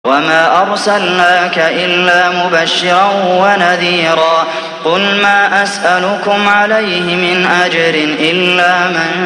وما أرسلناك إلا مبشرا ونذيرا قل ما أسألكم عليه من أجر إلا من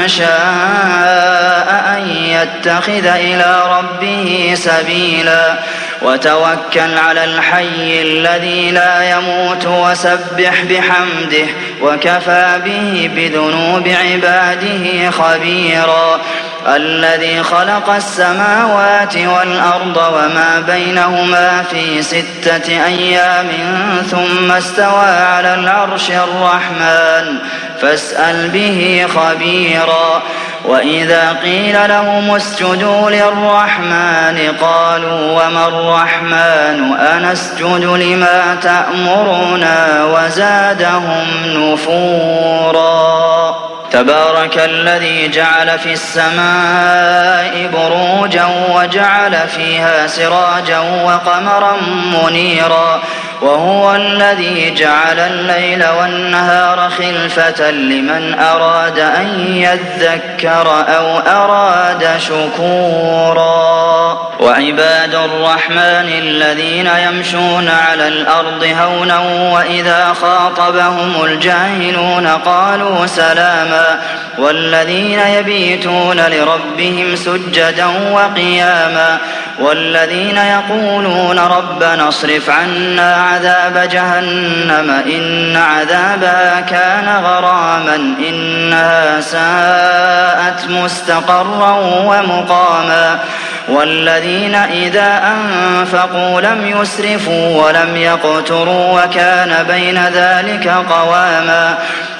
شاء أن يتخذ إلى ربه سبيلا وتوكل على الحي الذي لا يموت وسبح بحمده وكفى به بذنوب عباده خبيرا الذي خلق السماوات والأرض وما بينهما في 6 أيام ثم استوى على العرش الرحمن فاسأل به خبيرا وإذا قيل لهم اسجدوا للرحمن قالوا وما الرحمن أنسجد لما تأمرنا وزادهم نفورا تبارك الذي جعل في السماء بروجا وجعل فيها سراجا وقمرا منيرا وهو الذي جعل الليل والنهار خلفة لمن أراد أن يذكر أو أراد شكورا وعباد الرحمن الذين يمشون على الأرض هونا وإذا خاطبهم الجاهلون قالوا سلاما والذين يبيتون لربهم سجدا وقياما والذين يقولون ربنا اصرف عنا عذاب جهنم إن عذابها كان غراما إنها ساءت مستقرا ومقاما والذين إذا أنفقوا لم يسرفوا ولم يقتروا وكان بين ذلك قواما